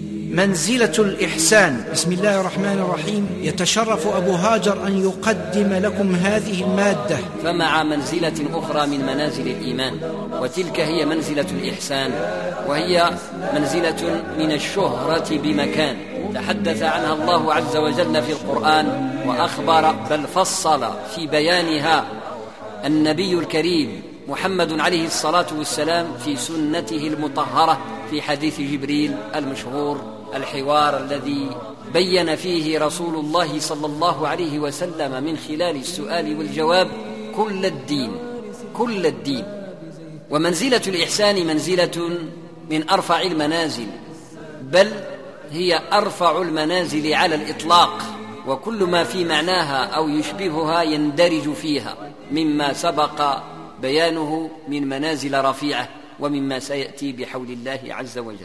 منزلة الإحسان. بسم الله الرحمن الرحيم. يتشرف أبو هاجر أن يقدم لكم هذه المادة. فمع منزلة أخرى من منازل الإيمان، وتلك هي منزلة الإحسان، وهي منزلة من الشهرة بمكان تحدث عنها الله عز وجل في القرآن وأخبر بل فصل في بيانها النبي الكريم محمد عليه الصلاة والسلام في سنته المطهرة في حديث جبريل المشهور، الحوار الذي بين فيه رسول الله صلى الله عليه وسلم من خلال السؤال والجواب كل الدين. ومنزلة الإحسان منزلة من أرفع المنازل، بل هي أرفع المنازل على الإطلاق، وكل ما في معناها أو يشبهها يندرج فيها مما سبق بيانه من منازل رفيعة ومما سيأتي بحول الله عز وجل.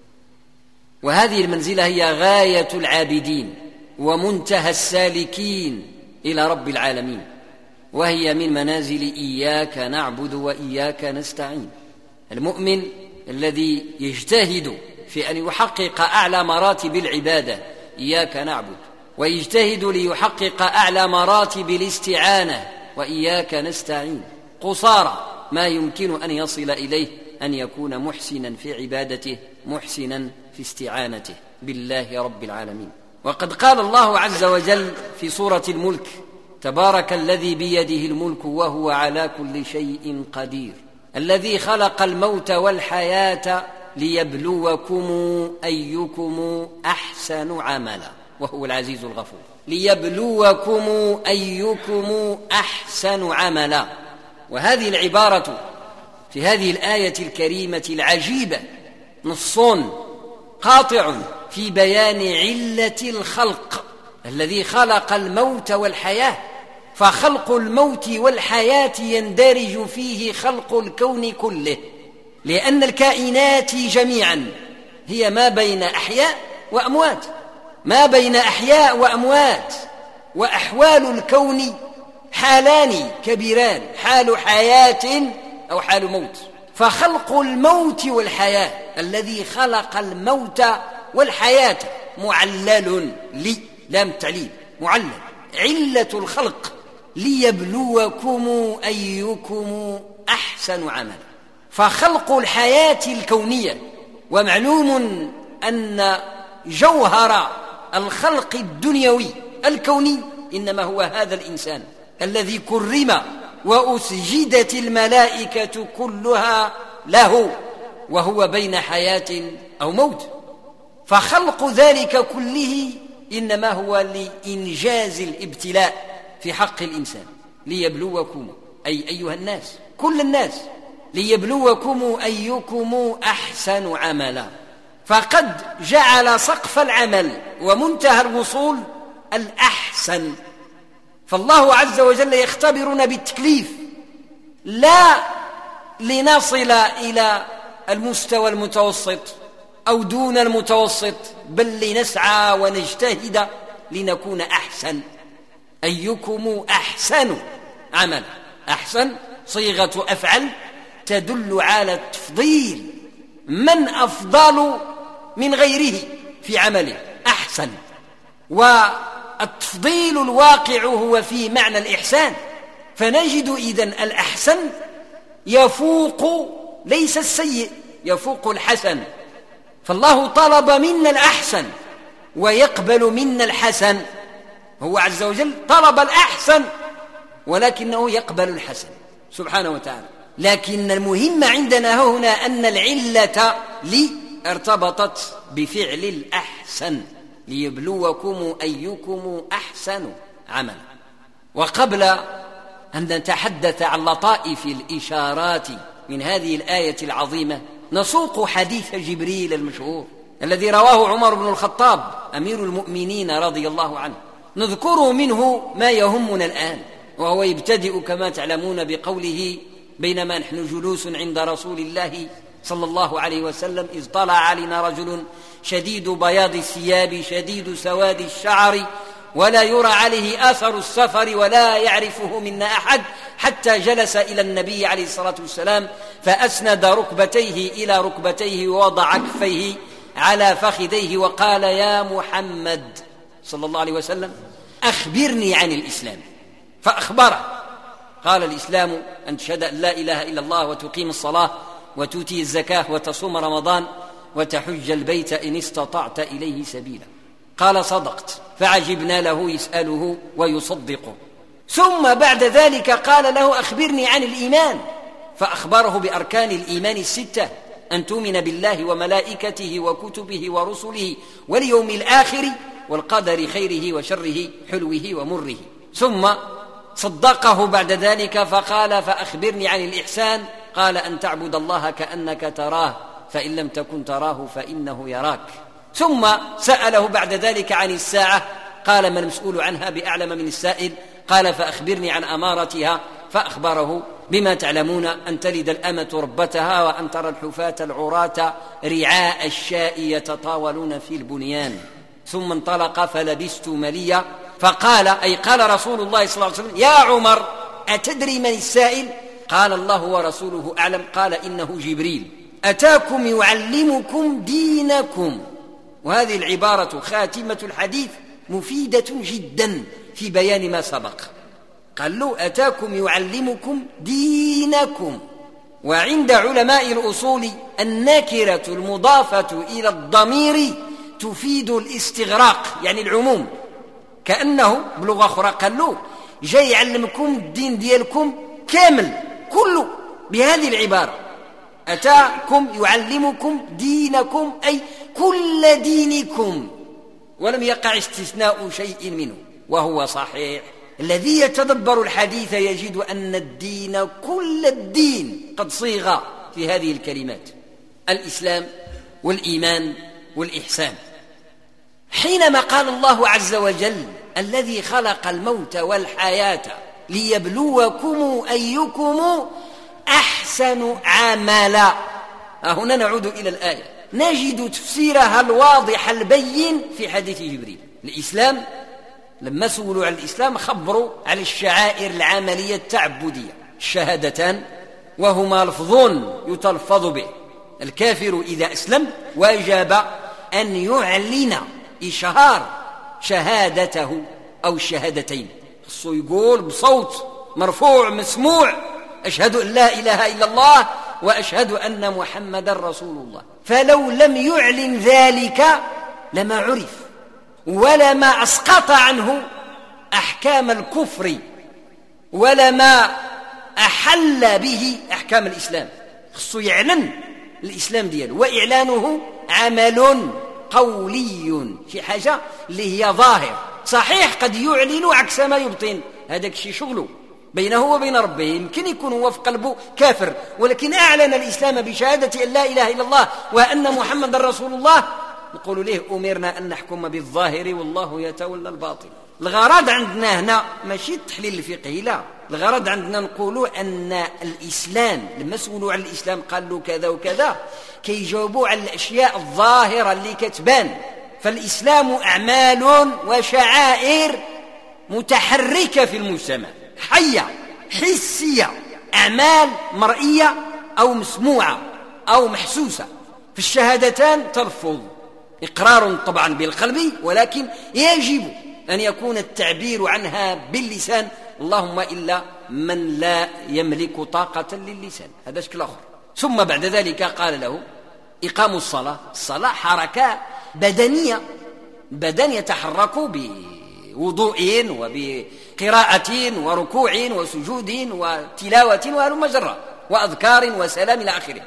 وهذه المنزلة هي غاية العابدين ومنتهى السالكين إلى رب العالمين، وهي من منازل إياك نعبد وإياك نستعين. المؤمن الذي يجتهد في أن يحقق أعلى مراتب العبادة إياك نعبد، ويجتهد ليحقق أعلى مراتب الاستعانة وإياك نستعين، قصارى ما يمكن أن يصل إليه أن يكون محسنا في عبادته، محسنا في استعانته بالله رب العالمين. وقد قال الله عز وجل في سورة الملك: تبارك الذي بيده الملك وهو على كل شيء قدير، الذي خلق الموت والحياة ليبلوكم أيكم أحسن عملا وهو العزيز الغفور. ليبلوكم أيكم أحسن عملا. وهذه العبارة في هذه الآية الكريمة العجيبة نص قاطع في بيان علة الخلق، الذي خلق الموت والحياة، فخلق الموت والحياة يندرج فيه خلق الكون كله، لأن الكائنات جميعا هي ما بين أحياء وأموات، ما بين أحياء وأموات. وأحوال الكون حالان كبيران: حال حياة أو حال موت. فخلق الموت والحياة، الذي خلق الموت والحياة معلل لام التعليل معلل، علة الخلق ليبلوكم أيكم أحسن عملا. فخلق الحياة الكونية، ومعلوم أن جوهر الخلق الدنيوي الكوني إنما هو هذا الإنسان الذي كرم وأسجدت الملائكة كلها له، وهو بين حياة أو موت. فخلق ذلك كله إنما هو لإنجاز الابتلاء في حق الإنسان، ليبلوكم أي أيها الناس، كل الناس، ليبلوكم أيكم أحسن عملا. فقد جعل سقف العمل ومنتهى الوصول الأحسن. فالله عز وجل يختبرنا بالتكليف، لا لنصل إلى المستوى المتوسط أو دون المتوسط، بل لنسعى ونجتهد لنكون أحسن. أيكم أحسن عمل. أحسن صيغة أفعل تدل على التفضيل، من أفضل من غيره في عمله أحسن. والتفضيل الواقع هو في معنى الإحسان، فنجد إذن الأحسن يفوق ليس السيء، يفوق الحسن. فالله طلب منا الأحسن ويقبل منا الحسن، هو عز وجل طلب الأحسن ولكنه يقبل الحسن سبحانه وتعالى. لكن المهم عندنا هنا أن العلة ارتبطت بفعل الأحسن، ليبلوكم أيكم أحسن عملا. وقبل أن نتحدث عن لطائف الإشارات من هذه الآية العظيمة، نسوق حديث جبريل المشهور الذي رواه عمر بن الخطاب أمير المؤمنين رضي الله عنه. نذكر منه ما يهمنا الآن، وهو يبتدئ كما تعلمون بقوله: بينما نحن جلوس عند رسول الله صلى الله عليه وسلم إذ طلع علينا رجل شديد بياض الثياب شديد سواد الشعر ولا يرى عليه آثر السفر ولا يعرفه منا أحد، حتى جلس إلى النبي عليه الصلاة والسلام فأسند ركبتيه إلى ركبتيه ووضع كفيه على فخذيه وقال: يا محمد صلى الله عليه وسلم، أخبرني عن الإسلام. فأخبره، قال: الإسلام أن تشهد أن لا إله إلا الله وتقيم الصلاة وتؤتي الزكاة وتصوم رمضان وتحج البيت إن استطعت إليه سبيلا. قال: صدقت. فعجبنا له يسأله ويصدقه. ثم بعد ذلك قال له: أخبرني عن الإيمان. فأخبره بأركان الإيمان الستة: أن تؤمن بالله وملائكته وكتبه ورسله واليوم الآخر والقدر خيره وشره حلوه ومره. ثم صدقه بعد ذلك فقال: فأخبرني عن الإحسان. قال: أن تعبد الله كأنك تراه فإن لم تكن تراه فإنه يراك. ثم سأله بعد ذلك عن الساعة. قال: ما المسؤول عنها بأعلم من السائل. قال: فأخبرني عن أمارتها. فأخبره بما تعلمون: أن تلد الأمة ربتها وأن ترى الحفاة العراة رعاء الشاء يتطاولون في البنيان. ثم انطلق فلبست مليا. فقال، أي قال رسول الله صلى الله عليه وسلم: يا عمر، أتدري من السائل؟ قال: الله ورسوله أعلم. قال: إنه جبريل أتاكم يعلمكم دينكم. وهذه العبارة خاتمة الحديث مفيدة جدا في بيان ما سبق. قال له: أتاكم يعلمكم دينكم. وعند علماء الأصول النكرة المضافة إلى الضمير تفيد الاستغراق، يعني العموم، كأنه بلغة أخرى قال له: جاي يعلمكم الدين ديالكم كامل كله بهذه العبارة: أتاكم يعلمكم دينكم، أي كل دينكم، ولم يقع استثناء شيء منه، وهو صحيح. الذي يتدبر الحديث يجد أن الدين كل الدين قد صيغ في هذه الكلمات: الإسلام والإيمان والإحسان. حينما قال الله عز وجل: الذي خلق الموت والحياة ليبلوكم أيكم أحسن عملا، هنا نعود إلى الآية نجد تفسيرها الواضح البين في حديث جبريل. الإسلام، لما سولوا عن الإسلام خبروا على الشعائر العملية التعبدية، الشهادتان، وهما لفظون يتلفظ به. الكافر إذا أسلم وجب أن يعلن إشهار شهادته أو الشهادتين، خصو يقول بصوت مرفوع مسموع: أشهد أن لا إله إلا الله وأشهد أن محمد رسول الله. فلو لم يعلن ذلك لما عرف ولما أسقط عنه أحكام الكفر ولما أحل به أحكام الإسلام. خصو يعلن الإسلام دياله، وإعلانه عمل قولي، شي حاجة اللي هي ظاهر. صحيح قد يعلن عكس ما يبطن، هذاك الشيء شغله بينه وبين ربه، يمكن يكون هو في قلبه كافر، ولكن أعلن الإسلام بشهادة أن لا إله إلا الله وأن محمد رسول الله. نقول له: أمرنا أن نحكم بالظاهر والله يتولى الباطن. الغرض عندنا هنا ماشي التحليل الفقهي، لا، الغرض عندنا نقولوا أن الإسلام لما سولوا عن الإسلام قالوا كذا وكذا، كيجاوبوا على الأشياء الظاهرة اللي كتبان. فالإسلام أعمال وشعائر متحركة في المجتمع، حية حسية، أعمال مرئية أو مسموعة أو محسوسة. في الشهادتان تلفظ إقرار طبعا بالقلب، ولكن يجب أن يكون التعبير عنها باللسان، اللهم إلا من لا يملك طاقة للسان، هذا شكل آخر. ثم بعد ذلك قال له: إقام الصلاة. الصلاة حركة بدنية، بدن يتحرك بوضوء وبقراءة وركوع وسجود وتلاوة وهلم جرا وأذكار وسلام إلى آخره.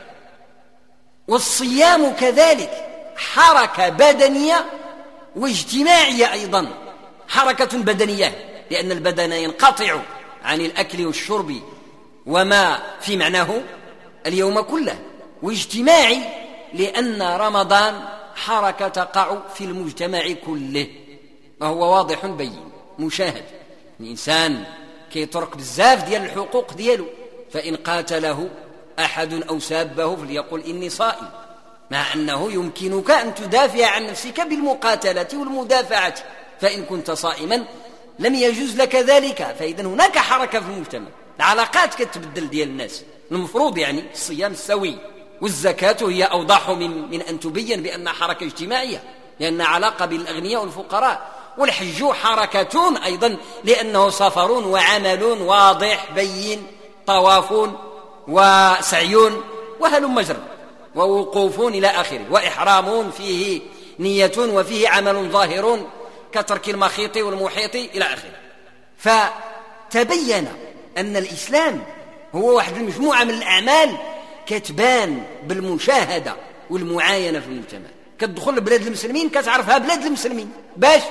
والصيام كذلك حركة بدنية واجتماعية أيضا، حركة بدنية لأن البدن ينقطع عن الأكل والشرب وما في معناه اليوم كله، واجتماعي لأن رمضان حركة تقع في المجتمع كله، وهو واضح بين مشاهد. الإنسان كيطرق بزاف ديال الحقوق ديالو، فإن قاتله أحد أو سابه فليقل إني صائم، مع أنه يمكنك أن تدافع عن نفسك بالمقاتلة والمدافعة، فإن كنت صائما لم يجوز لك ذلك. فإذا هناك حركة في المجتمع، العلاقات كتبدل ديال الناس، المفروض يعني الصيام السوي والزكاة هي أوضح من أن تبين بأنها حركة اجتماعية لأنها علاقة بالأغنياء والفقراء. والحج حركة أيضا لأنه سفر وعمل واضح بين، طواف وسعي وهلم مجرى ووقوف إلى آخره، وإحرام فيه نية وفيه عمل ظاهر كترك المخيط والمحيط إلى آخره. فتبين أن الإسلام هو واحد المجموعة من الأعمال كتبان بالمشاهدة والمعاينة في المجتمع. كتدخل لبلاد المسلمين كتعرفها بلاد المسلمين باش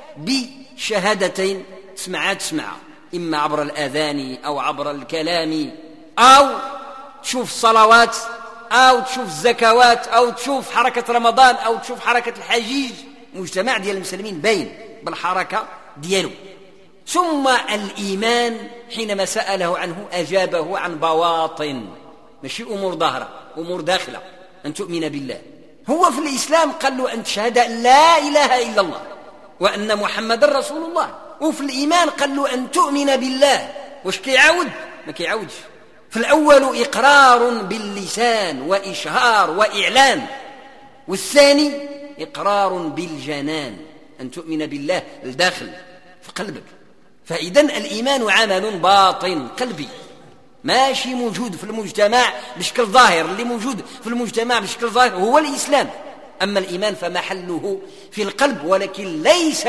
بشهادتين تسمعها إما عبر الآذان أو عبر الكلام، أو تشوف الصلوات أو تشوف الزكوات أو تشوف حركة رمضان أو تشوف حركة الحجيج. مجتمع ديال المسلمين باين بالحركة ديالو. ثم الإيمان حينما سأله عنه أجابه عن بواطن، ماشي أمور ظاهرة، أمور داخلة. أن تؤمن بالله. هو في الإسلام قال له أن تشهد أن لا إله إلا الله وأن محمد رسول الله. وفي الإيمان قال له أن تؤمن بالله. وش كيعاود؟ ما كيعاودش. في الأول إقرار باللسان وإشهار وإعلان، والثاني إقرار بالجنان، أن تؤمن بالله الداخل في قلبك. فإذن الإيمان عمل باطن قلبي ماشي موجود في المجتمع بشكل ظاهر. اللي موجود في المجتمع بشكل ظاهر هو الإسلام. أما الإيمان فمحله في القلب، ولكن ليس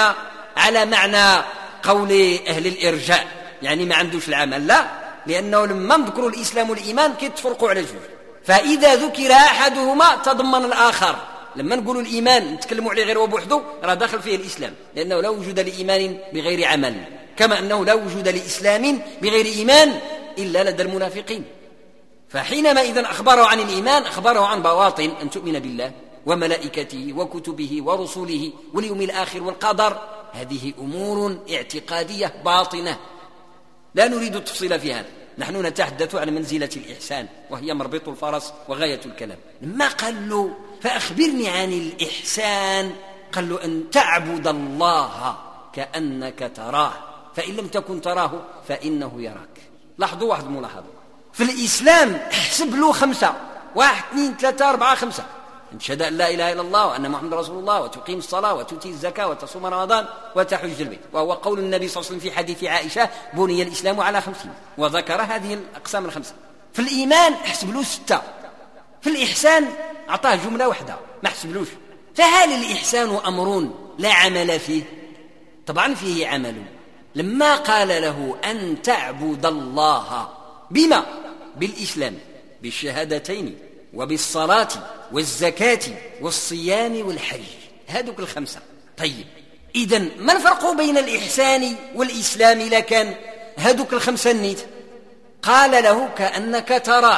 على معنى قول أهل الإرجاء، يعني ما عندوش العمل، لا، لأنه لما نذكروا الإسلام والإيمان كيتفرقوا على جوج، فإذا ذكر أحدهما تضمن الآخر. لما نقولوا الإيمان نتكلموا عليه غير وبوحده راه داخل فيه الإسلام، لأنه لا وجود لإيمان بغير عمل، كما أنه لا وجود لإسلام بغير إيمان إلا لدى المنافقين. فحينما إذن أخبره عن الإيمان أخبره عن بواطن، أن تؤمن بالله وملائكته وكتبه ورسله واليوم الآخر والقدر. هذه أمور اعتقادية باطنة لا نريد التفصيل في هذا. نحن نتحدث عن منزلة الإحسان وهي مربط الفرس وغاية الكلام. لما قال له فأخبرني عن الإحسان، قال له أن تعبد الله كأنك تراه فإن لم تكن تراه فإنه يراك. لاحظوا واحد الملاحظة في الإسلام، احسب له 5، 1 2 3 4 5، أن تشهد أن لا إله إلا الله وأن محمد رسول الله وتقيم الصلاة وتؤتي الزكاة وتصوم رمضان وتحج البيت. وهو قول النبي صلى الله عليه وسلم في حديث عائشة: بني الإسلام على 50، وذكر هذه الأقسام ال5. في الإيمان احسب له 6. في الإحسان أعطاه جملة واحدة ما حسبلوش. فهل الإحسان أمر لا عمل فيه؟ طبعا فيه عمل. لما قال له أن تعبد الله بما؟ بالإسلام، بالشهادتين وبالصلاة والزكاة والصيام والحج، هذوك ال5. طيب إذن ما الفرق بين الإحسان والإسلام لكان هذوك ال5 النيت؟ قال له كأنك تراه،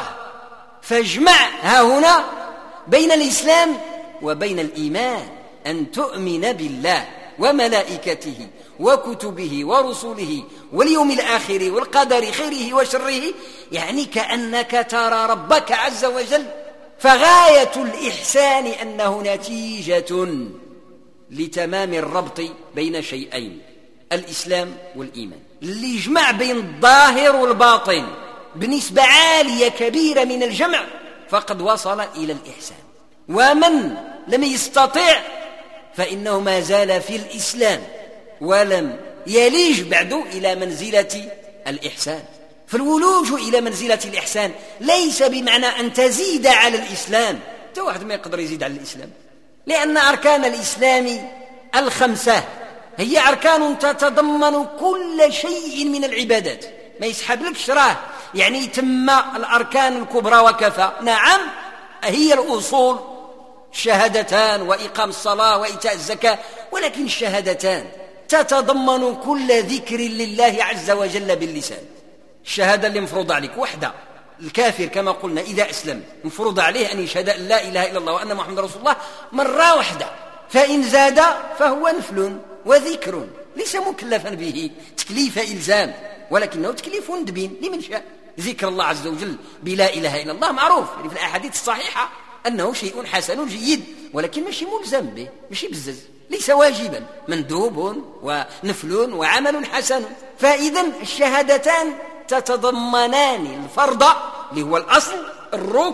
فاجمع ها هنا بين الإسلام وبين الإيمان، أن تؤمن بالله وملائكته وكتبه ورسله واليوم الآخر والقدر خيره وشره، يعني كأنك ترى ربك عز وجل. فغاية الإحسان أنه نتيجة لتمام الربط بين شيئين، الإسلام والإيمان، اللي يجمع بين الظاهر والباطن بنسبة عالية كبيرة من الجمع فقد وصل إلى الإحسان. ومن لم يستطع فإنه ما زال في الإسلام ولم يليج بعد إلى منزلة الإحسان. فالولوج إلى منزلة الإحسان ليس بمعنى أن تزيد على الإسلام. واحد ما يقدر يزيد على الإسلام، لأن أركان الإسلام ال5 هي أركان تتضمن كل شيء من العبادات. ما يسحب لك شراه يعني تم الأركان الكبرى وكفى. نعم هي الأصول، الشهادتان وإقام الصلاة وإيتاء الزكاة، ولكن الشهادتان تتضمن كل ذكر لله عز وجل باللسان. الشهادة اللي مفروض عليك وحدة. الكافر كما قلنا إذا أسلم مفروض عليه أن يشهد أن لا إله إلا الله وأن محمد رسول الله مرة واحدة، فإن زاد فهو نفل وذكر، ليس مكلفا به تكليف إلزام، ولكنه تكليف ندبين لمن شاء. ذكر الله عز وجل بلا إله إلا الله معروف يعني في الأحاديث الصحيحة أنه شيء حسن جيد، ولكن ماشي ملزم به، ماشي بزز، ليس واجبا، مندوب ونفل وعمل حسن. فإذن الشهادتان تتضمنان الفرض اللي هو الأصل، الركن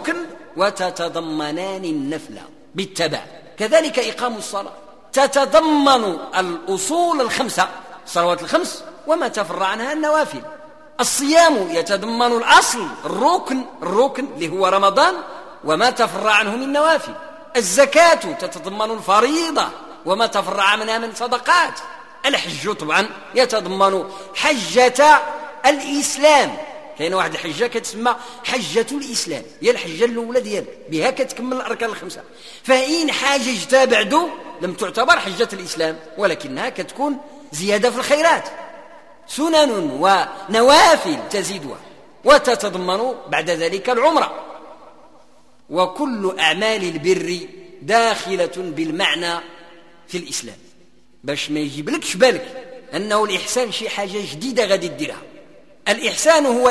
وتتضمنان النفل بالتبع. كذلك إقام الصلاة تتضمن الأصول الخمسة، الصلوات الخمس وما تفرع عنها النوافل. الصيام يتضمن الأصل الركن اللي هو رمضان وما تفرع عنه من نوافل. الزكاة تتضمن الفريضة وما تفرع عنها من صدقات. الحج طبعا يتضمن حجة الإسلام، كاين واحد الحجة كتسمى حجة الإسلام، هي الحجة الأولى ديال بها كتكمل الأركان الخمسة. فإن حاججت بعد لم تعتبر حجة الإسلام، ولكنها كتكون زيادة في الخيرات، سنن ونوافل تزيدها. وتتضمن بعد ذلك العمرة. وكل أعمال البر داخلة بالمعنى في الإسلام، باش ما يجيبلكش بالك أنه الإحسان شي حاجة جديدة غادي ديرها. الإحسان هو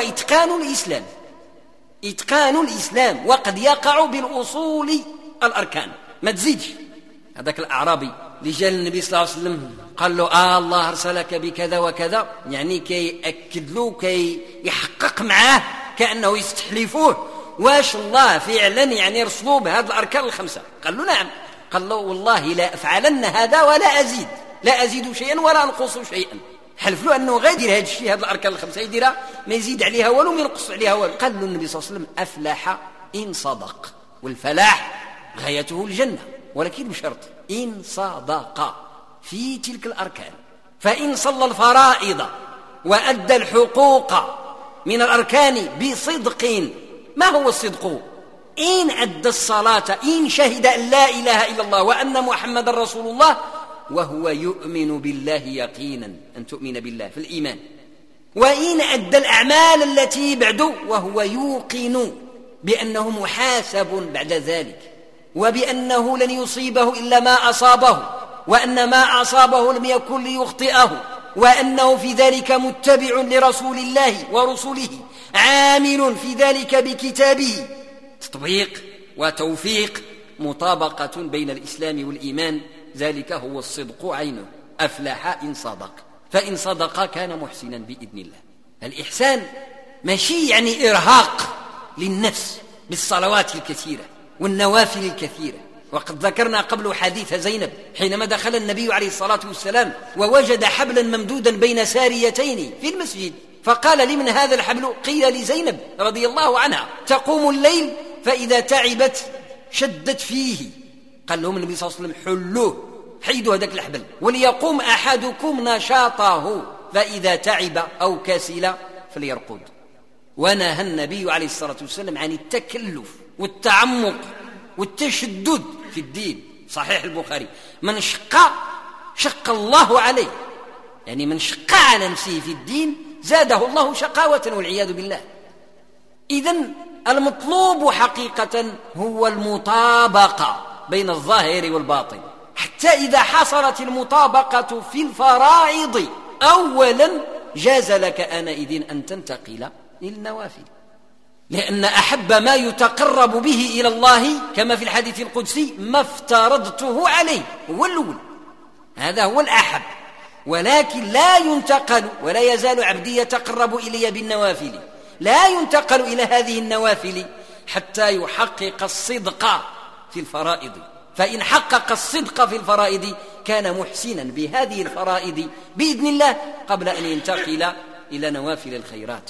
إتقان الإسلام وقد يقع بالأصول الأركان. ما تزيدش. هذاك الأعرابي اللي جاء النبي صلى الله عليه وسلم قال له الله أرسلك بكذا وكذا، يعني كي أكد له كي يحقق معاه كأنه يستحلفوه واش الله فعلا يعني يرسلوا بهذه الأركان الخمسة. قال له نعم. قال له والله لا أفعلن هذا ولا أزيد، لا أزيد شيئا ولا أنقص شيئا. حلف له أنه غير هذا الشيء، هذه الأركان الخمسة يديرها ما يزيد عليها ولو ما ينقص عليها ولو. قال له النبي صلى الله عليه وسلم أفلح إن صدق، والفلاح غايته الجنة، ولكن بشرط إن صدق في تلك الأركان. فإن صلى الفرائض وأدى الحقوق من الأركان بصدق. ما هو الصدق؟ إن أدى الصلاة، إن شهد أن لا إله إلا الله وأن محمد رسول الله وهو يؤمن بالله يقينا، أن تؤمن بالله في الإيمان. وإن أدى الأعمال التي بعده وهو يوقن بأنه محاسب بعد ذلك، وبأنه لن يصيبه إلا ما أصابه، وأن ما أصابه لم يكن ليخطئه، وأنه في ذلك متبع لرسول الله ورسله، عامل في ذلك بكتابه. تطبيق وتوفيق، مطابقة بين الإسلام والإيمان، ذلك هو الصدق عينه. أفلح إن صدق، فإن صدق كان محسنا بإذن الله. الإحسان ماشي يعني إرهاق للنفس بالصلوات الكثيرة والنوافل الكثيرة. وقد ذكرنا قبل حديث زينب حينما دخل النبي عليه الصلاة والسلام ووجد حبلا ممدودا بين ساريتين في المسجد، فقال لمن هذا الحبل؟ قيل لزينب رضي الله عنها، تقوم الليل فإذا تعبت شدت فيه. قال لهم النبي صلى الله عليه وسلم حلوه، حيدوا هذاك الحبل، وليقوم أحدكم نشاطه فإذا تعب أو كسل فليرقد. ونهى النبي عليه الصلاة والسلام عن التكلف والتعمق والتشدد في الدين. صحيح البخاري، من شق الله عليه، يعني من شق على نفسه في الدين زاده الله شقاوة والعياذ بالله. إذن المطلوب حقيقة هو المطابقة بين الظاهر والباطن، حتى إذا حصلت المطابقة في الفرائض أولا جاز لك آنئذ أن تنتقل للنوافل، لأن أحب ما يتقرب به إلى الله كما في الحديث القدسي ما افترضته عليه، هو الأول، هذا هو الأحب. ولكن لا ينتقل، ولا يزال عبدي يتقرب إلي بالنوافل، لا ينتقل إلى هذه النوافل حتى يحقق الصدق في الفرائض. فإن حقق الصدق في الفرائض كان محسنا بهذه الفرائض بإذن الله قبل أن ينتقل إلى نوافل الخيرات.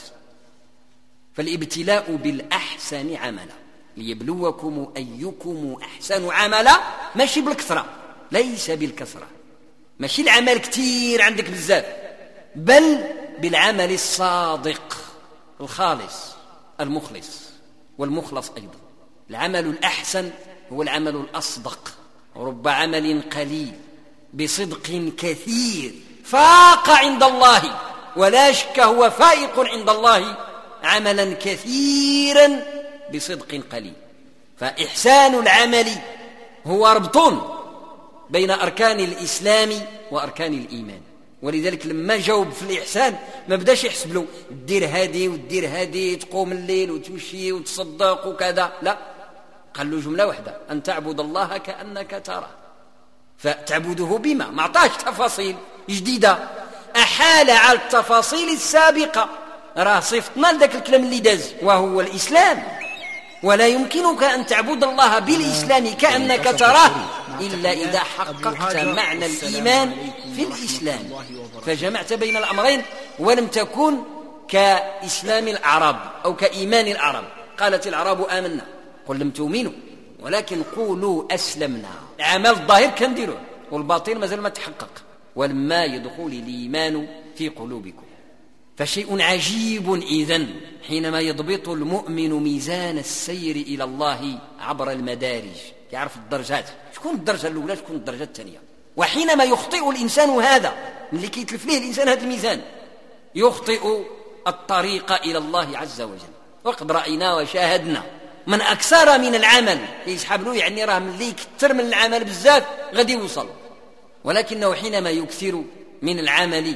فالابتلاء بالأحسن عملا ليبلوكم أيكم أحسن عملا، ماشي بالكثرة، ليس بالكثرة، ماشي العمل كتير عندك بزاف، بل بالعمل الصادق الخالص المخلص. والمخلص أيضا العمل الأحسن هو العمل الأصدق. رب عمل قليل بصدق كثير فاق عند الله، ولا شك هو فائق عند الله عملا كثيرا بصدق قليل. فإحسان العمل هو ربط بين أركان الإسلام وأركان الإيمان. ولذلك لما جاوب في الإحسان ما بداش يحسب له دير هادي ودير هادي، تقوم الليل وتمشي وتصدق وكذا، لا، قال له جملة واحدة، أن تعبد الله كأنك تراه. فتعبده بما ما عطاش تفاصيل جديدة، أحال على التفاصيل السابقة. راه صفتنا لذلك الكلام اللي داز وهو الإسلام. ولا يمكنك أن تعبد الله بالإسلام كأنك تراه إلا إذا حققت معنى الإيمان في الإسلام، فجمعت بين الأمرين ولم تكن كإسلام الأعراب أو كإيمان الأعراب. قالت الأعراب آمنا، قل لم تؤمنوا ولكن قولوا أسلمنا. العمل الظاهر كنديروه والباطن مازال ما تحقق، ولما يدخل الإيمان في قلوبكم. فشيء عجيب إذن حينما يضبط المؤمن ميزان السير إلى الله عبر المدارج، يعرف الدرجات، شكون الدرجة الأولى شكون الدرجة الثانية. وحينما يخطئ الإنسان هذا اللي كيتلف ليه الإنسان هذا الميزان، يخطئ الطريق إلى الله عز وجل. وقد رأينا وشاهدنا من أكثر من العمل يسحب له، يعني راه ملي يكثر من العمل بزاف غادي يوصل، ولكنه حينما يكثر من العمل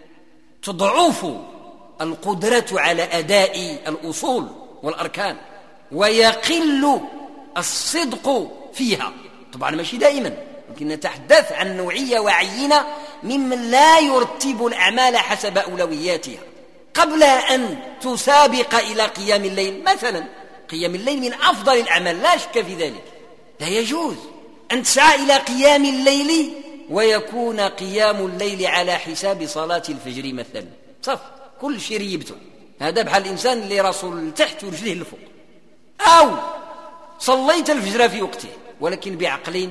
تضعف القدرة على أداء الأصول والأركان ويقل الصدق فيها. طبعا ماشي دائما، لكن نتحدث عن نوعية وعينة ممن لا يرتب الأعمال حسب أولوياتها قبل أن تسابق إلى قيام الليل. مثلا قيام الليل من أفضل الأعمال لا شك في ذلك، لا يجوز أن تسعى إلى قيام الليل ويكون قيام الليل على حساب صلاة الفجر مثلا. صف كل شيء ريبته، هذا بحال الإنسان اللي راسه لتحت ورجليه لفوق. أو صليت الفجر في وقته ولكن بعقل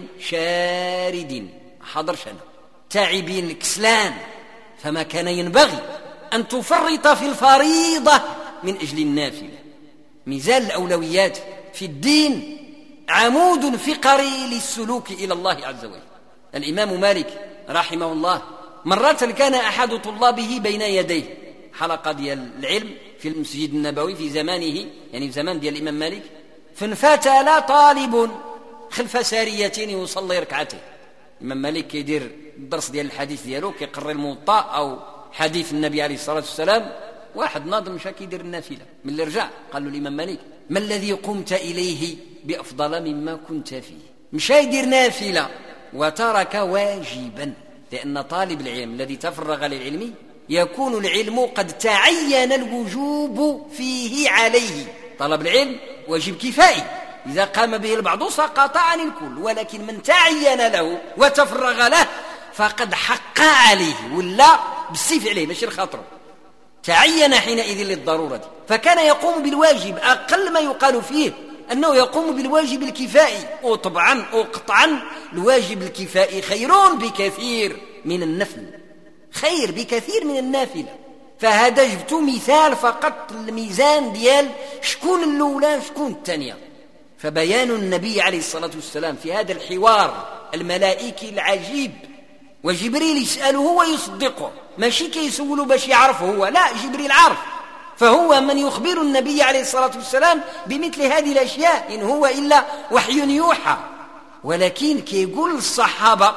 شارد، حضرش أنا تعبين الكسلان، فما كان ينبغي أن تفرط في الفريضة من أجل النافلة. ميزان الأولويات في الدين عمود فقري للسلوك إلى الله عز وجل. الإمام مالك رحمه الله مرة كان أحد طلابه بين يديه حلقة ديال العلم في المسجد النبوي في زمانه، يعني في زمان ديال الإمام مالك، فانفتل طالب خلف سارية يصلي ركعتين. الإمام مالك كيدير الدرس ديال الحديث ديالو، كيقرر الموطأ أو حديث النبي عليه الصلاة والسلام. واحد ناظم مشى كيدير النافلة، من اللي رجع قال له الإمام مالك ما الذي قمت إليه بأفضل مما كنت فيه؟ مشى يدير نافلة وترك واجبا، لأن طالب العلم الذي تفرغ للعلم يكون العلم قد تعين الوجوب فيه عليه. طلب العلم واجب كفائي، إذا قام به البعض سقط عن الكل، ولكن من تعين له وتفرغ له فقد حق عليه ولا بالسيف عليه ماشي الخاطر، تعين حينئذ للضرورة دي. فكان يقوم بالواجب، أقل ما يقال فيه أنه يقوم بالواجب الكفائي. وطبعا وقطعا الواجب الكفائي خير بكثير من النفل، خير بكثير من النافلة. فهذا جبت مثال فقط الميزان ديال شكون الأولى شكون الثانية. فبيان النبي عليه الصلاة والسلام في هذا الحوار الملائكي العجيب، وجبريل يسأله ويصدقه، ماشي كيسوله باش يعرفه هو، لا جبريل عارف، فهو من يخبر النبي عليه الصلاة والسلام بمثل هذه الأشياء، إن هو إلا وحي يوحى. ولكن كيقول الصحابة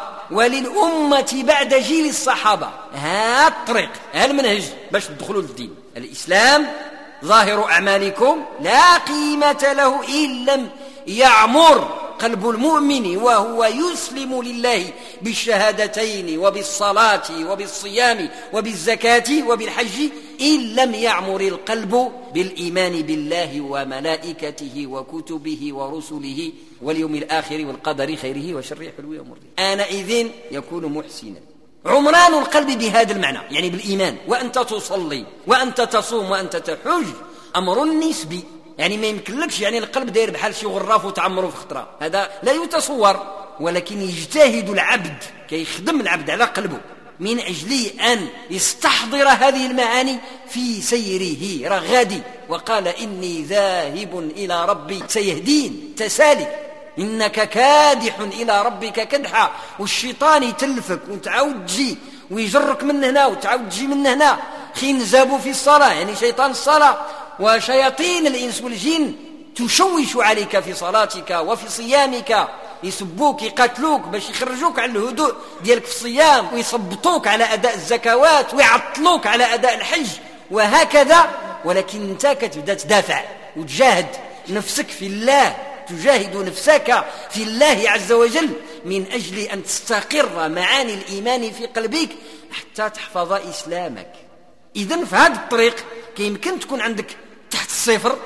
وللأمة بعد جيل الصحابة ها الطريق ها المنهج باش تدخلوا للدين. الإسلام ظاهر أعمالكم لا قيمة له إن لم يعمر قلب المؤمن وهو يسلم لله بالشهادتين وبالصلاة وبالصيام وبالزكاة وبالحج، إن لم يعمر القلب بالإيمان بالله وملائكته وكتبه ورسله واليوم الآخر والقدر خيره وشره حلوه ومره، آنئذ يكون محسنا. عمران القلب بهذا المعنى يعني بالإيمان، وأنت تصلي وأنت تصوم وأنت تحج أمر نسبي، يعني ما يمكنلكش يعني القلب داير بحال شي غراف وتعمره في خطره، هذا لا يتصور. ولكن يجتهد العبد، كيخدم العبد على قلبه من أجل أن يستحضر هذه المعاني في سيره رغادي. وقال إني ذاهب إلى ربي سيهدين، تسالك، إنك كادح إلى ربك كدحا، والشيطان يتلفك وتعاود تجي ويجرك من هنا وتعاود تجي من هنا. خنزب في الصلاة يعني شيطان الصلاة، وشياطين الإنس والجن تشوش عليك في صلاتك وفي صيامك، يسبوك يقتلوك باش يخرجوك على الهدوء ديالك في الصيام، ويصبطوك على أداء الزكوات، ويعطلوك على أداء الحج وهكذا. ولكن انت كتبدا تدافع وتجاهد نفسك في الله، تجاهد نفسك في الله عز وجل من أجل أن تستقر معاني الإيمان في قلبك حتى تحفظ إسلامك. إذن في هذا الطريق كيمكن تكون عندك تحت الصفر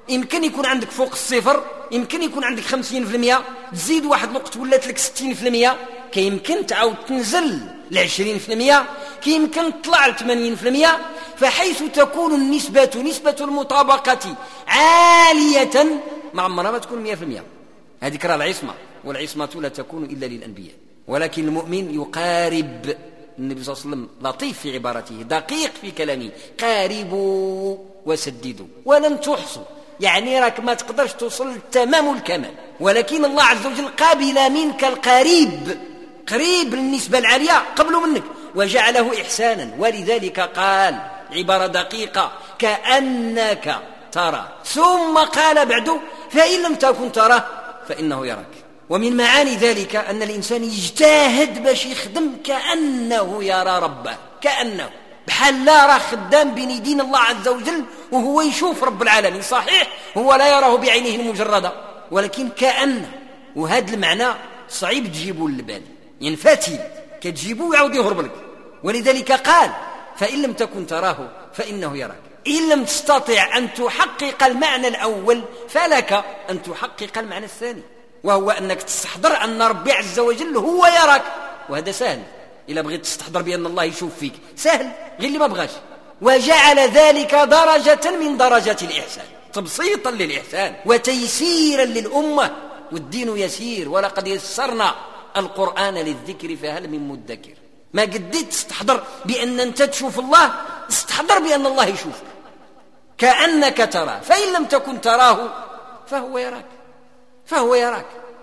يمكن يكون عندك فوق الصفر، يمكن يكون عندك 50%، تزيد واحد الوقت ولات لك 60%، كيمكن تعاود تنزل ل20%، كيمكن تطلع ل80%. فحيث تكون نسبة المطابقة عالية ما عمرها ما تكون 100%. هذه راه العصمة، والعصمة لا تكون إلا للأنبياء. ولكن المؤمن يقارب. النبي صلى الله عليه وسلم لطيف في عبارته، دقيق في كلامه، قاربوا وسددوا ولن تحصوا، يعني راك ما تقدرش توصل تمام الكمال، ولكن الله عز وجل قابل منك القريب، قريب للنسبة العالية قبل منك، وجعله إحسانا. ولذلك قال عبارة دقيقة كأنك ترى، ثم قال بعده فإن لم تكن تراه فإنه يراك. ومن معاني ذلك أن الإنسان يجتهد باش يخدم كأنه يرى ربه، كأنه بحال لا راه خدام بين يدين الله عز وجل وهو يشوف رب العالمين. صحيح هو لا يراه بعينه المجردة، ولكن كأنه، وهذا المعنى صعيب تجيبه للبال، ينفتي كتجيبه ويعود يهرب لك. ولذلك قال فإن لم تكن تراه فإنه يراك. إن لم تستطع أن تحقق المعنى الأول فلك أن تحقق المعنى الثاني، وهو أنك تستحضر أن ربي عز وجل هو يراك، وهذا سهل. إلا بغيت تستحضر بأن الله يشوف فيك سهل، غير اللي ما بغاش. وجعل ذلك درجة من درجات الإحسان، تبسيطا للإحسان وتيسيرا للأمة. والدين يسير، ولقد يسرنا القرآن للذكر فهل من مدكر. ما قديت تستحضر بأن أنت تشوف الله، استحضر بأن الله يشوفك كأنك تراه، فإن لم تكن تراه فهو يراك، فهو يراك.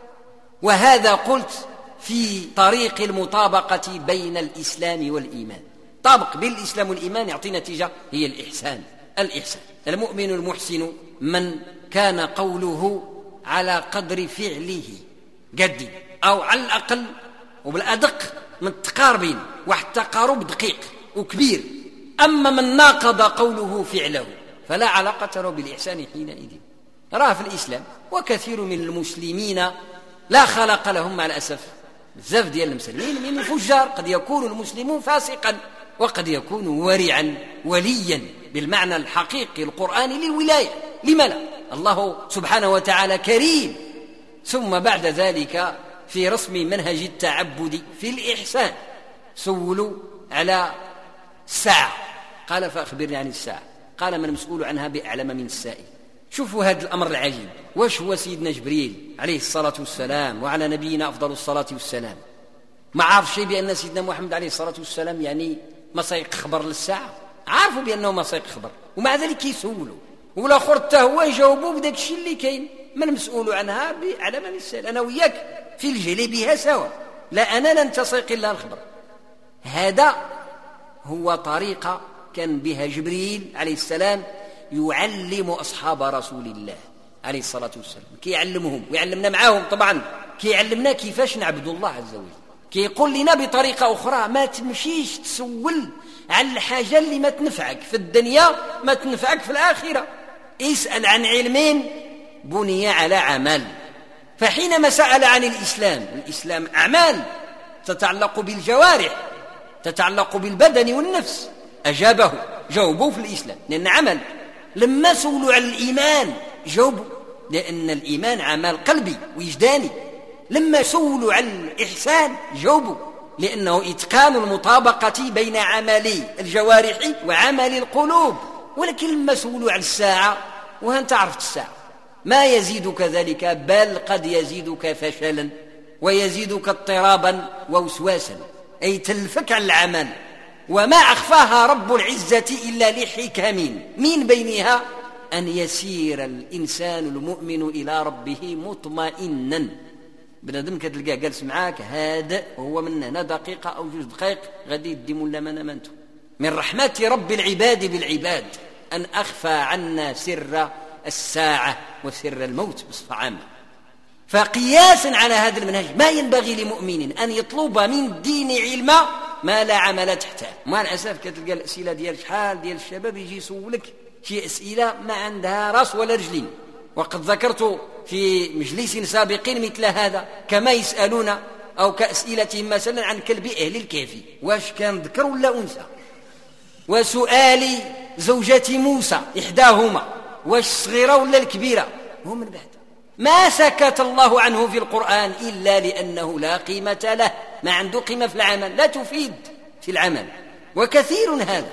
وهذا قلت في طريق المطابقة بين الإسلام والإيمان. طابق بين الإسلام والإيمان يعطي نتيجة، هي الإحسان. الإحسان. المؤمن المحسن من كان قوله على قدر فعله، قدي أو على الأقل وبالأدق من التقاربين، واحد تقارب دقيق وكبير. أما من ناقض قوله فعله فلا علاقة له بالإحسان حينئذ. راه في الإسلام وكثير من المسلمين لا خلق لهم مع الأسف، بزاف ديال المسلمين من الفجار. قد يكون المسلم فاسقا، وقد يكون ورعا وليا بالمعنى الحقيقي القرآني للولاية. لما لا؟ الله سبحانه وتعالى كريم. ثم بعد ذلك في رسم منهج التعبد في الإحسان سولوا على الساعة، قال فأخبرني عن الساعة، قال ما المسؤول عنها بأعلم من السائل. شوفوا هذا الأمر العجيب. واش هو سيدنا جبريل عليه الصلاة والسلام وعلى نبينا أفضل الصلاة والسلام ما عارف شيء بأن سيدنا محمد عليه الصلاة والسلام يعني ما سيخبر للساعة؟ عارفوا بأنه ما سيخبر، ومع ذلك يسولوا، والآخر حتى هو يجاوبوا بداك الشيء اللي كاين. ما المسؤول عنها بأعلم من السائل. أنا وياك في الجلي بها سوا، لا أنا لن تسيق إلا الخبر. هذا هو طريقة كان بها جبريل عليه السلام يعلم أصحاب رسول الله عليه الصلاة والسلام، كي يعلمهم ويعلمنا معاهم. طبعا كي يعلمنا كيفاش نعبد الله عز وجل، كي يقول لنا بطريقة أخرى ما تمشيش تسول على الحاجة اللي ما تنفعك في الدنيا ما تنفعك في الآخرة. اسأل عن علم بني على عمل. فحينما سأل عن الإسلام أعمال تتعلق بالجوارح، تتعلق بالبدن والنفس، أجابه، جاوبوا في الإسلام لأن عمل. لما سولوا عن الإيمان جاوبوا لأن الإيمان عمل قلبي وجداني. لما سولوا عن الإحسان جاوبوا لأنه إتقان المطابقة بين عمل الجوارح وعمل القلوب. ولكن لما سولوا عن الساعة، وأنت عرفت الساعة، ما يزيدك ذلك بل قد يزيدك فشلا ويزيدك اضطرابا ووسواسا، أي تلفك عن العمل. وما أخفاها رب العزة إلا لحكم، من بينها أن يسير الإنسان المؤمن إلى ربه مطمئنا. بنادم كتلقاه جالس معاك هادئ، هو من هنا دقيقة أو 2 دقائق غادي يديم ولا ما نمنته. من رحمة رب العباد بالعباد أن أخفى عنا سر الساعة وسر الموت بصفة عامة. فقياسا على هذا المنهج ما ينبغي لمؤمن أن يطلب من الدين علما ما لا عمل تحته. مع الأسف كتلقى الأسئلة ديال شحال ديال الشباب يجي يسولك شي أسئلة ما عندها راس ولا رجلين. وقد ذكرت في مجلس سابق مثل هذا، كما يسألون أو كأسئلتهم مثلا عن كلب أهل الكهف، واش كان ذكر ولا أنثى، وسؤال زوجة موسى إحداهما واش الصغيرة ولا الكبيرة، هو من بعد. ما سكت الله عنه في القرآن إلا لأنه لا قيمة له، ما عنده قيمة في العمل، لا تفيد في العمل، وكثير هذا.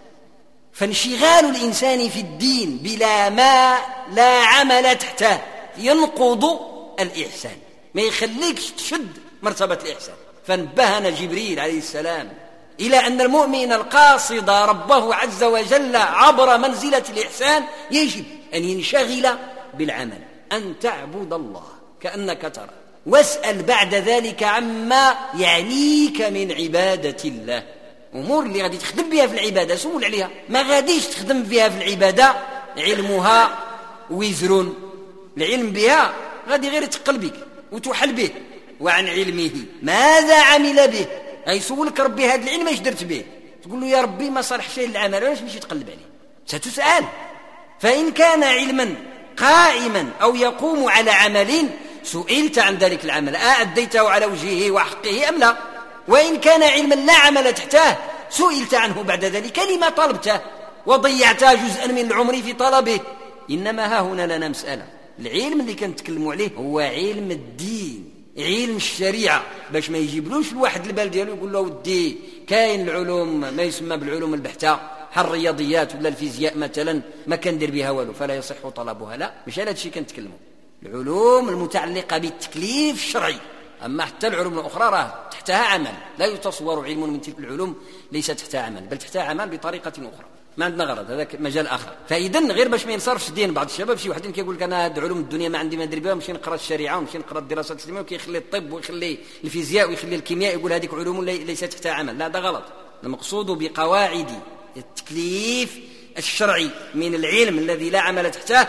فانشغال الإنسان في الدين بلا ما لا عمل تحته ينقض الإحسان، ما يخليكش تشد مرتبة الإحسان. فانبهنا جبريل عليه السلام إلى أن المؤمن القاصد ربه عز وجل عبر منزلة الإحسان يجب أن ينشغل بالعمل، أن تعبد الله كأنك ترى، واسأل بعد ذلك عما يعنيك من عبادة الله. أمور اللي غادي تخدم بها في العبادة سول عليها، ما غاديش تخدم بها في العبادة علمها وزر، العلم بها غادي غير تقل بك وتحل به. وعن علمه ماذا عمل به، يسولك ربي هذا العلم ايش درت به، تقول له يا ربي ما صالح شيء للعمل، علاش مشي تقلب عليه، ستسأل. فإن كان علما قائما أو يقوم على عمل سئلت عن ذلك العمل، أديته على وجهه وحقه أم لا. وإن كان علما لا عمل تحته سئلت عنه بعد ذلك لما طلبته وضيعت جزءا من العمر في طلبه. إنما ها هنا لنا مسألة، العلم اللي كنتكلموا عليه هو علم الدين، علم الشريعة، باش ما يجيبلوش الواحد البال ديالو يقول له ودي كاين العلوم ما يسمى بالعلوم البحتة بحال الرياضيات ولا الفيزياء مثلا ما كندير بها والو فلا يصح طلبها. لا، مش على هذا الشيء كنتكلموا، العلوم المتعلقة بالتكليف الشرعي. أما حتى العلوم الأخرى راه تحتها عمل، لا يتصور علم من تلك العلوم ليس تحتها عمل، بل تحتها عمل بطريقة أخرى. ما عندنا غرض، هذا مجال آخر. فإذا غير باش ما ينصرفش الدين، بعض الشباب شي واحد كيقول لك أنا هاد علوم الدنيا ما عندي ما ندير بها، نمشي نقرا الشريعة ونمشي نقرا الدراسات الإسلامية، وكيخلي الطب ويخلي الفيزياء ويخلي الكيمياء، يقول هذيك علوم ليس تحتها عمل. لا، ده غلط. المقصود بقواعد التكليف الشرعي من العلم الذي لا عمل تحته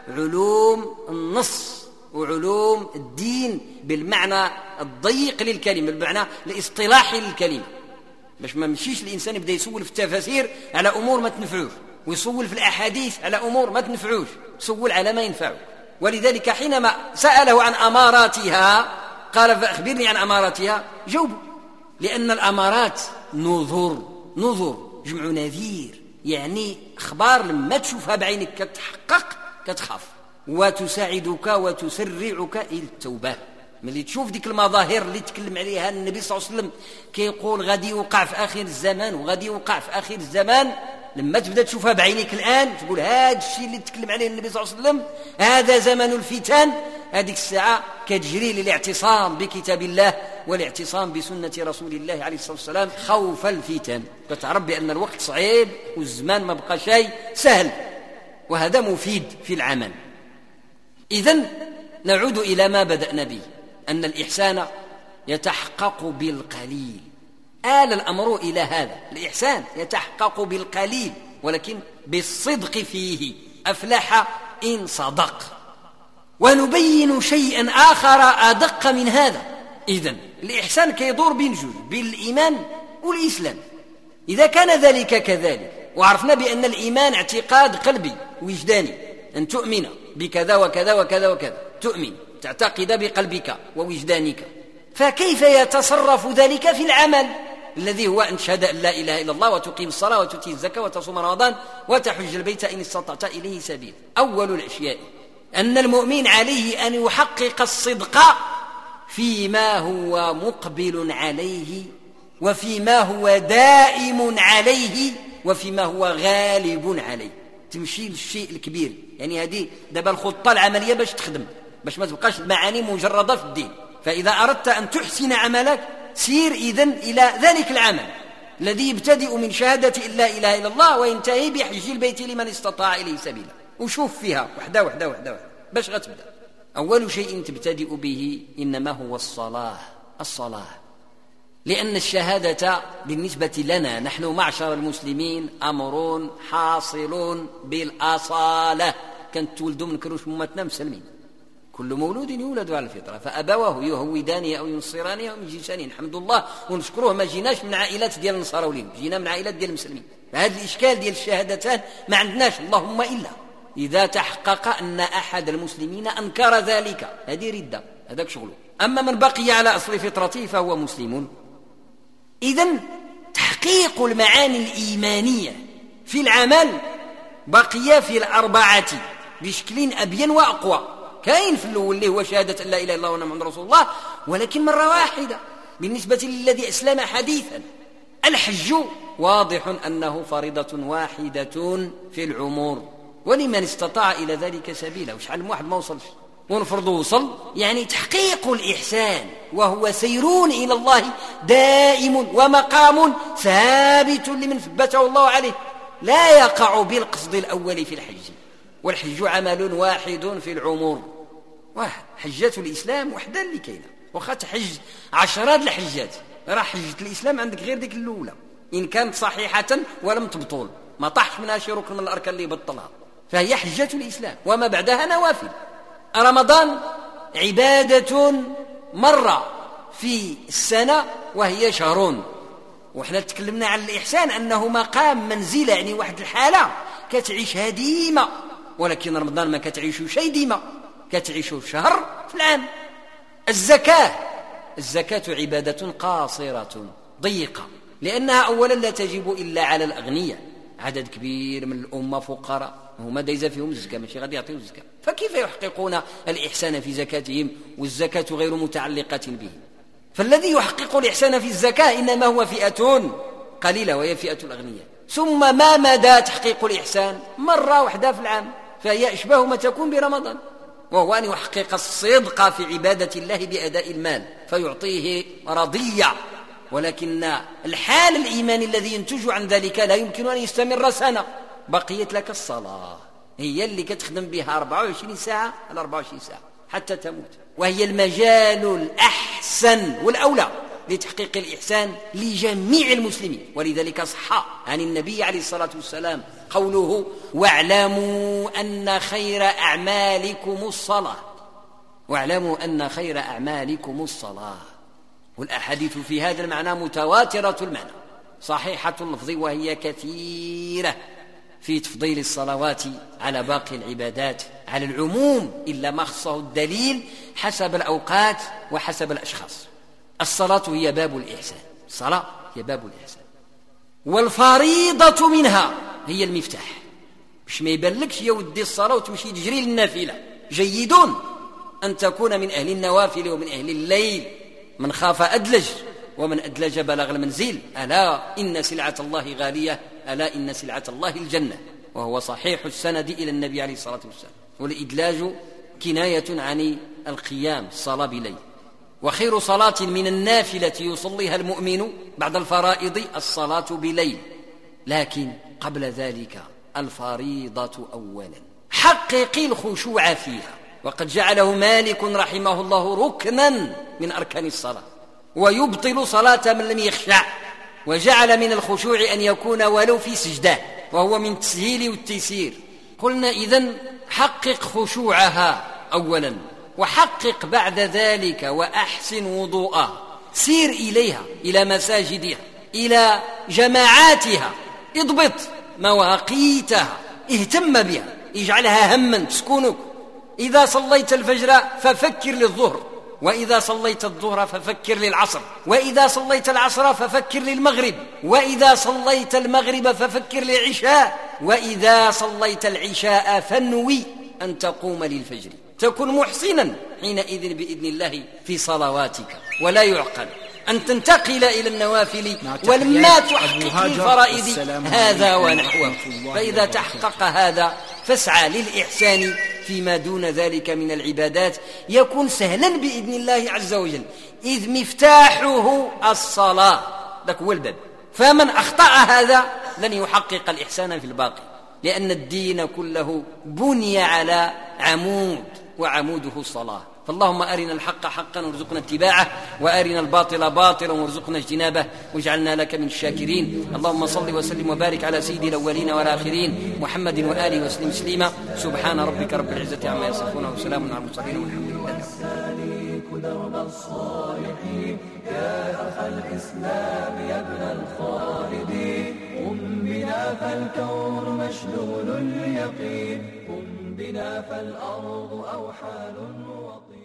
علوم النص وعلوم الدين بالمعنى الضيق للكلمة، بالمعنى الاصطلاحي للكلمة، باش ما مشيش الإنسان يبدأ يسول في التفاسير على أمور ما تنفعوش، ويسول في الأحاديث على أمور ما تنفعوش، يسول على ما ينفعه. ولذلك حينما سأله عن أماراتها قال فأخبرني عن أماراتها، جاوب، لأن الأمارات نظر جمع نذير، يعني أخبار لما تشوفها بعينك كتحقق كتخاف وتساعدك وتسرعك إلى التوبة. ملي تشوف ديك المظاهر اللي تكلم عليها النبي صلى الله عليه وسلم كيقول غادي يوقع في آخر الزمان وغادي يوقع في آخر الزمان، لما تبدأ تشوفها بعينك الآن تقول هذا الشيء اللي تكلم عليه النبي صلى الله عليه وسلم هذا زمن الفتن. هذيك الساعة كتجري للاعتصام بكتاب الله والاعتصام بسنة رسول الله عليه الصلاة والسلام خوف الفتن. كتعرف بأن الوقت صعيب والزمان ما بقى شيء سهل، وهذا مفيد في العمل. إذن نعود إلى ما بدأنا به، أن الإحسان يتحقق بالقليل. آل الأمر إلى هذا، الإحسان يتحقق بالقليل ولكن بالصدق فيه، أفلح إن صدق. ونبين شيئا آخر أدق من هذا. إذن الإحسان كيدور بين جوج، بالإيمان والإسلام. إذا كان ذلك كذلك، وعرفنا بأن الإيمان اعتقاد قلبي وجداني، أن تؤمن بكذا وكذا وكذا وكذا، تؤمن تعتقد بقلبك ووجدانك، فكيف يتصرف ذلك في العمل الذي هو أن تشهد أن لا إله إلا الله وتقيم الصلاة وتؤتي الزكاة وتصوم رمضان وتحج البيت إن استطعت إليه سبيل؟ أول الأشياء أن المؤمن عليه أن يحقق الصدق فيما هو مقبل عليه، وفيما هو دائم عليه، وفيما هو غالب عليه. تمشي للشيء الكبير، يعني هذه دابا الخطة العملية باش تخدم، باش ما تبقاش المعاني مجردة في الدين. فإذا أردت أن تحسن عملك سير إذن إلى ذلك العمل الذي يبتدئ من شهادة إن لا إله إلا الله وينتهي بحج البيت لمن استطاع إليه سبيلا، وشوف فيها وحده وحده وحده وحده باش غتبدأ. أول شيء تبتدئ به إنما هو الصلاة، لأن الشهادة بالنسبة لنا نحن معشر المسلمين أمر حاصل بالأصالة. كانت تولدوا من كروش ممتنا مسلمين، كل مولود يولد على الفطرة، فأبواه يهودانه أو ينصرانه أو يمجسانه. الحمد لله ونشكروه، ما جيناش من عائلات ديال النصراويين، جينا من عائلات ديال المسلمين. فهذا الإشكال ديال الشهادتان ما عندناش، اللهم إلا إذا تحقق أن أحد المسلمين أنكر ذلك، هذه ردة، هذاك شغله. أما من بقي على أصل فطرته فهو مسلم. إذن تحقيق المعاني الإيمانية في العمل بقي في الأربعة بشكل أبين وأقوى. كاين في الأول اللي هو شهادة أن لا إله إلا الله وأن محمد رسول الله، ولكن مرة واحدة بالنسبة للذي أسلم حديثا. الحج واضح أنه فريضة واحدة في العمر، ولمن استطاع إلى ذلك سبيلا. وشحال واحد ما وصلش ونفرض وصل، يعني تحقيق الإحسان وهو سير إلى الله دائم ومقام ثابت لمن ثبته الله عليه، لا يقع بالقصد الأول في الحج. والحج عمل واحد في العمر، واحد. حجة الإسلام وحدة اللي كاينة، وخا تحج عشرات الحجات، راه حجة الإسلام عندك غير ديك الأولى إن كانت صحيحة ولم تبطل، ما طاحش منها شي ركن من الأركان اللي يبطلها، فهي حجة الإسلام، وما بعدها نوافل. رمضان عبادة مرة في السنة وهي شهر، وإحنا تكلمنا عن الإحسان أنه مقام منزلة، يعني واحد الحالة كتعيشها ديما، ولكن رمضان ما كتعيشو شيء ديما، كتعيشو شهر في العام. الزكاة عبادة قاصرة ضيقة، لأنها أولا لا تجب إلا على الأغنياء، عدد كبير من الأمة فقراء، هما دايزة فيهم الزكاة، ماشي غادي يعطيو الزكاة، فكيف يحققون الإحسان في زكاتهم والزكاة غير متعلقة بهم؟ فالذي يحقق الإحسان في الزكاة إنما هو فئة قليلة، وهي فئة الأغنياء. ثم ما مدى تحقيق الإحسان؟ مرة واحدة في العام، فهي أشبه ما تكون برمضان، وهو أن يحقق الصدق في عبادة الله بأداء المال فيعطيه رضية. ولكن الحال الإيماني الذي ينتج عن ذلك لا يمكن أن يستمر سنة. بقيت لك الصلاة، هي اللي كتخدم بها 24 ساعة على 24 ساعة حتى تموت، وهي المجال الأحسن والأولى لتحقيق الإحسان لجميع المسلمين. ولذلك صح عن النبي عليه الصلاة والسلام قوله: واعلموا أن خير أعمالكم الصلاة، واعلموا أن خير أعمالكم الصلاة. والأحاديث في هذا المعنى متواترة المعنى صحيحة اللفظ، وهي كثيرة في تفضيل الصلوات على باقي العبادات على العموم، إلا ما خصه الدليل حسب الأوقات وحسب الأشخاص. الصلاة هي باب الإحسان، الصلاة هي باب الإحسان، والفريضة منها هي المفتاح. مش ما يبلكش يا ودي الصلاة وتمشي تجري للنافلة، جيد أن تكون من أهل النوافل ومن أهل الليل. من خاف أدلج ومن أدلج بلغ المنزل. ألا إن سلعة الله غالية، ألا إن سلعة الله الجنة. وهو صحيح السند إلى النبي عليه الصلاة والسلام. والإدلاج كناية عن القيام، الصلاة بليل. وخير صلاة من النافلة يصليها المؤمن بعد الفرائض الصلاة بليل، لكن قبل ذلك الفريضة أولا. حقق الخشوع فيها، وقد جعله مالك رحمه الله ركنا من أركان الصلاة، ويبطل صلاة من لم يخشع، وجعل من الخشوع أن يكون ولو في سجدة، وهو من التسهيل والتيسير. قلنا إذن حقق خشوعها أولا، وحقق بعد ذلك وأحسن وضوءها، سير إليها، إلى مساجدها، إلى جماعاتها، اضبط مواقيتها، اهتم بها، اجعلها هما تسكنك. إذا صليت الفجر ففكر للظهر، وإذا صليت الظهر ففكر للعصر، وإذا صليت العصر ففكر للمغرب، وإذا صليت المغرب ففكر للعشاء، وإذا صليت العشاء فانوي أن تقوم للفجر. تكن محسنا حينئذ بإذن الله في صلواتك. ولا يعقل أن تنتقل إلى النوافل ولما تحقق الفرائض هذا ونحوه. فإذا تحقق هذا فاسعى للإحسان فيما دون ذلك من العبادات، يكون سهلا بإذن الله عز وجل، إذ مفتاحه الصلاة، ذاك هو الباب. فمن أخطأ هذا لن يحقق الإحسان في الباقي، لأن الدين كله بني على عمود، وعموده الصلاة. فاللهم أرنا الحق حقا وارزقنا اتباعه، وأرنا الباطل باطلا وارزقنا اجتنابه، واجعلنا لك من الشاكرين. اللهم صل وسلم وبارك على سيد الأولين والآخرين محمد وآله وسلم تسليما. سبحان ربك رب العزة عما يصفون، وسلام على المرسلين، والحمد لله. درب الصالحين يا أخ الإسلام يا ابن الخالدين، قم بنا فالكون مشلول اليقين، قم بنا فالأرض أوحال وطين.